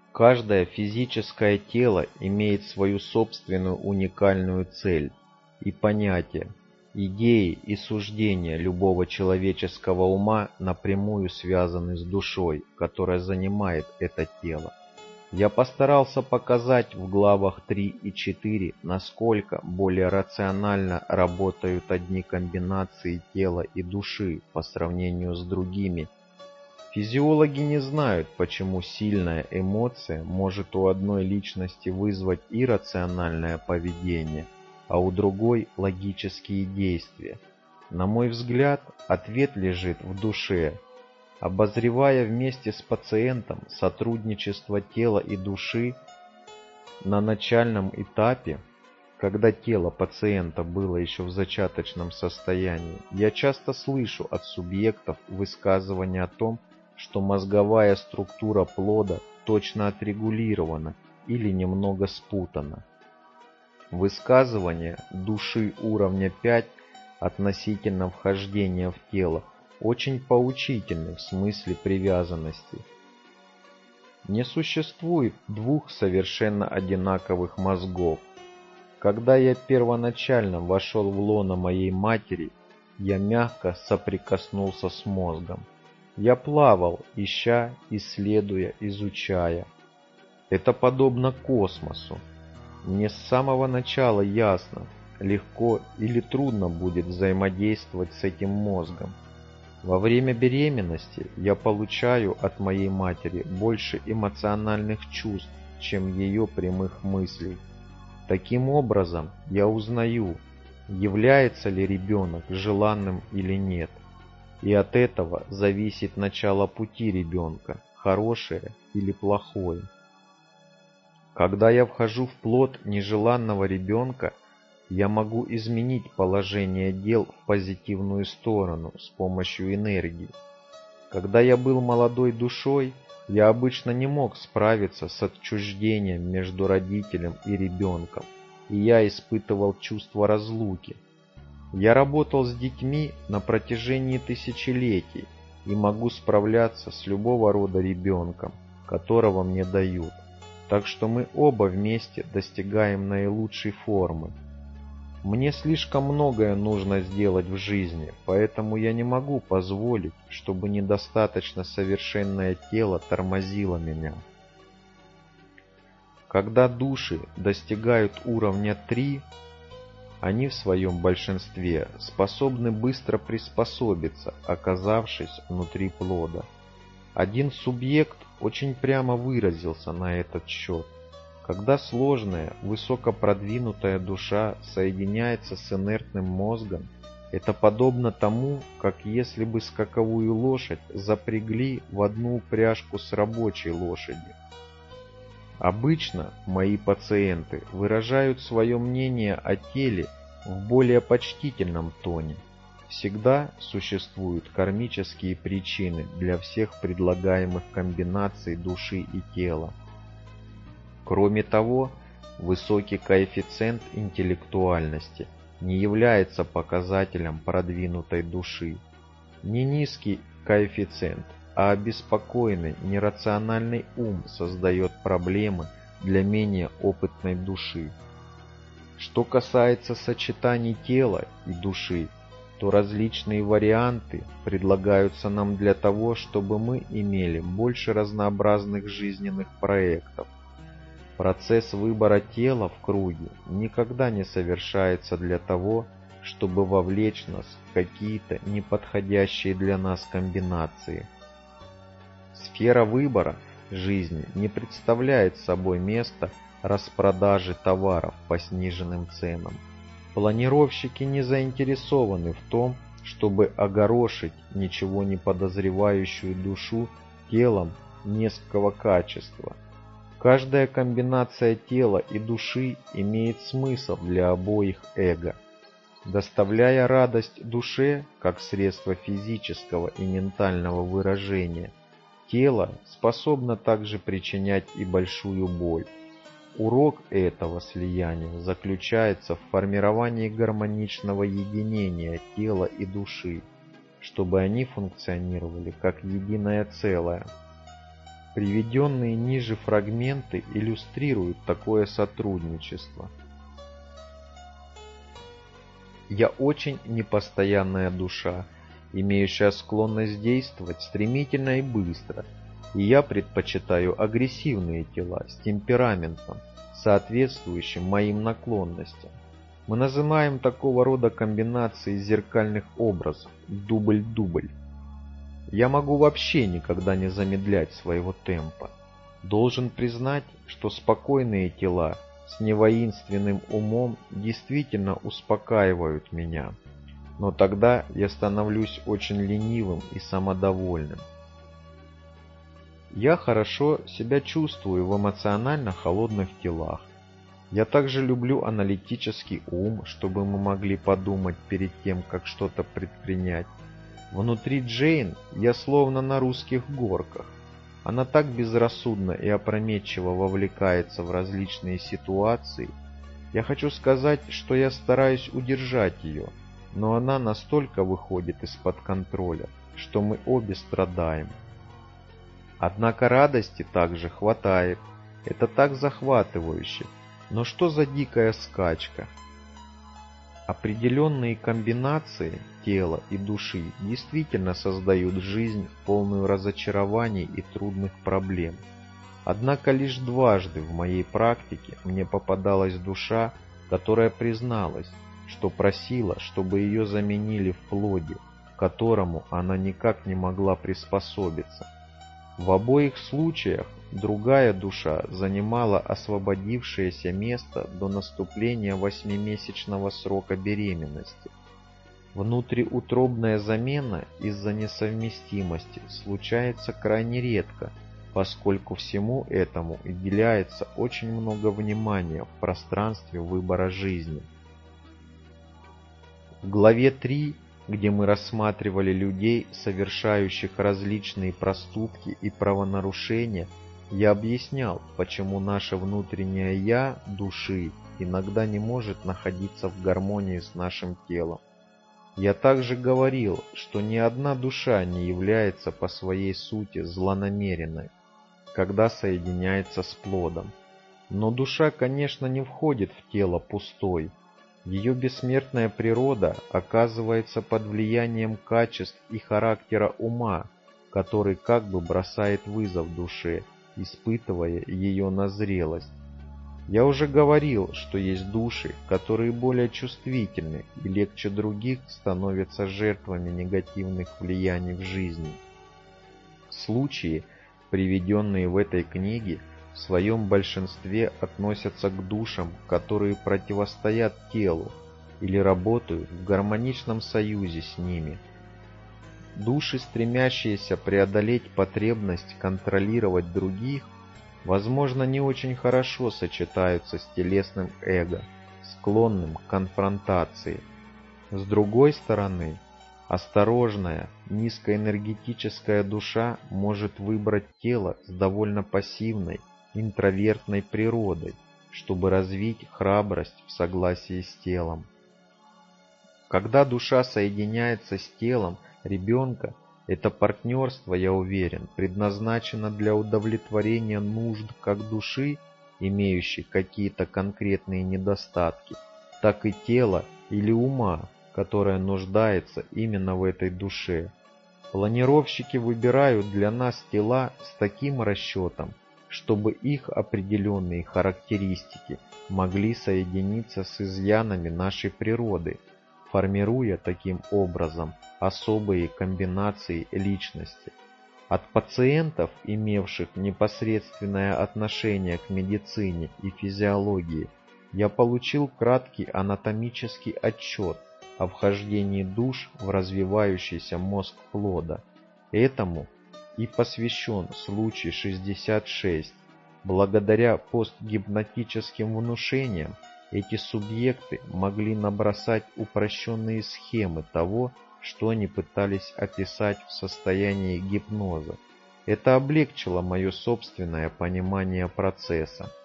Каждое физическое тело имеет свою собственную уникальную цель и понятие. Идеи и суждения любого человеческого ума напрямую связаны с душой, которая занимает это тело. Я постарался показать в главах 3 и 4, насколько более рационально работают одни комбинации тела и души по сравнению с другими. Физиологи не знают, почему сильная эмоция может у одной личности вызвать иррациональное поведение, а у другой – логические действия. На мой взгляд, ответ лежит в душе. Обозревая вместе с пациентом сотрудничество тела и души на начальном этапе, когда тело пациента было еще в зачаточном состоянии, я часто слышу от субъектов высказывания о том, что мозговая структура плода точно отрегулирована или немного спутана. Высказывания души уровня 5 относительно вхождения в тело очень поучительны в смысле привязанности. Не существует двух совершенно одинаковых мозгов. Когда я первоначально вошел в лоно моей матери, я мягко соприкоснулся с мозгом. Я плавал, ища, исследуя, изучая. Это подобно космосу. Мне с самого начала ясно, легко или трудно будет взаимодействовать с этим мозгом. Во время беременности я получаю от моей матери больше эмоциональных чувств, чем ее прямых мыслей. Таким образом, я узнаю, является ли ребенок желанным или нет. И от этого зависит начало пути ребенка, хорошее или плохое. Когда я вхожу в плод нежеланного ребенка, я могу изменить положение дел в позитивную сторону с помощью энергии. Когда я был молодой душой, я обычно не мог справиться с отчуждением между родителем и ребенком, и я испытывал чувство разлуки. Я работал с детьми на протяжении тысячелетий и могу справляться с любого рода ребенком, которого мне дают. Так что мы оба вместе достигаем наилучшей формы. Мне слишком многое нужно сделать в жизни, поэтому я не могу позволить, чтобы недостаточно совершенное тело тормозило меня. Когда души достигают уровня 3, они в своем большинстве способны быстро приспособиться, оказавшись внутри плода. Один субъект очень прямо выразился на этот счет. Когда сложная, высокопродвинутая душа соединяется с инертным мозгом, это подобно тому, как если бы скаковую лошадь запрягли в одну упряжку с рабочей лошадью. Обычно мои пациенты выражают свое мнение о теле в более почтительном тоне. Всегда существуют кармические причины для всех предлагаемых комбинаций души и тела. Кроме того, высокий коэффициент интеллектуальности не является показателем продвинутой души. Не низкий коэффициент, а обеспокоенный, нерациональный ум создает проблемы для менее опытной души. Что касается сочетаний тела и души, то различные варианты предлагаются нам для того, чтобы мы имели больше разнообразных жизненных проектов. Процесс выбора тела в круге никогда не совершается для того, чтобы вовлечь нас в какие-то неподходящие для нас комбинации. Сфера выбора жизни не представляет собой место распродажи товаров по сниженным ценам. Планировщики не заинтересованы в том, чтобы огорошить ничего не подозревающую душу телом низкого качества. Каждая комбинация тела и души имеет смысл для обоих эго. Доставляя радость душе, как средство физического и ментального выражения, тело способно также причинять и большую боль. Урок этого слияния заключается в формировании гармоничного единения тела и души, чтобы они функционировали как единое целое. Приведенные ниже фрагменты иллюстрируют такое сотрудничество. Я очень непостоянная душа, имеющая склонность действовать стремительно и быстро, и я предпочитаю агрессивные тела с темпераментом, соответствующим моим наклонностям. Мы называем такого рода комбинации зеркальных образов дубль-дубль. Я могу вообще никогда не замедлять своего темпа. Должен признать, что спокойные тела с невоинственным умом действительно успокаивают меня, но тогда я становлюсь очень ленивым и самодовольным. Я хорошо себя чувствую в эмоционально холодных телах. Я также люблю аналитический ум, чтобы мы могли подумать перед тем, как что-то предпринять. Внутри Джейн я словно на русских горках. Она так безрассудно и опрометчиво вовлекается в различные ситуации. Я хочу сказать, что я стараюсь удержать ее, но она настолько выходит из-под контроля, что мы обе страдаем. Однако радости также хватает. Это так захватывающе. Но что за дикая скачка? Определенные комбинации тела и души действительно создают жизнь, полную разочарований и трудных проблем. Однако лишь дважды в моей практике мне попадалась душа, которая призналась, что просила, чтобы ее заменили в плоде, к которому она никак не могла приспособиться. В обоих случаях другая душа занимала освободившееся место до наступления 8-месячного срока беременности. Внутриутробная замена из-за несовместимости случается крайне редко, поскольку всему этому уделяется очень много внимания в пространстве выбора жизни. В главе 3, где мы рассматривали людей, совершающих различные проступки и правонарушения, я объяснял, почему наше внутреннее «я» души иногда не может находиться в гармонии с нашим телом. Я также говорил, что ни одна душа не является по своей сути злонамеренной, когда соединяется с плодом. Но душа, конечно, не входит в тело пустой. Ее бессмертная природа оказывается под влиянием качеств и характера ума, который как бы бросает вызов душе, испытывая ее на зрелость. Я уже говорил, что есть души, которые более чувствительны и легче других становятся жертвами негативных влияний в жизни. Случаи, приведенные в этой книге, в своем большинстве относятся к душам, которые противостоят телу или работают в гармоничном союзе с ними. Души, стремящиеся преодолеть потребность контролировать других, возможно, не очень хорошо сочетаются с телесным эго, склонным к конфронтации. С другой стороны, осторожная, низкоэнергетическая душа может выбрать тело с довольно пассивной, интровертной природой, чтобы развить храбрость в согласии с телом. Когда душа соединяется с телом ребенка, это партнерство, я уверен, предназначено для удовлетворения нужд как души, имеющей какие-то конкретные недостатки, так и тела или ума, которое нуждается именно в этой душе. Планировщики выбирают для нас тела с таким расчетом, чтобы их определенные характеристики могли соединиться с изъянами нашей природы, формируя таким образом особые комбинации личности. От пациентов, имевших непосредственное отношение к медицине и физиологии, я получил краткий анатомический отчет о вхождении душ в развивающийся мозг плода. Этому и посвящен случай 66. Благодаря постгипнотическим внушениям эти субъекты могли набросать упрощенные схемы того, что они пытались описать в состоянии гипноза. Это облегчило мое собственное понимание процесса.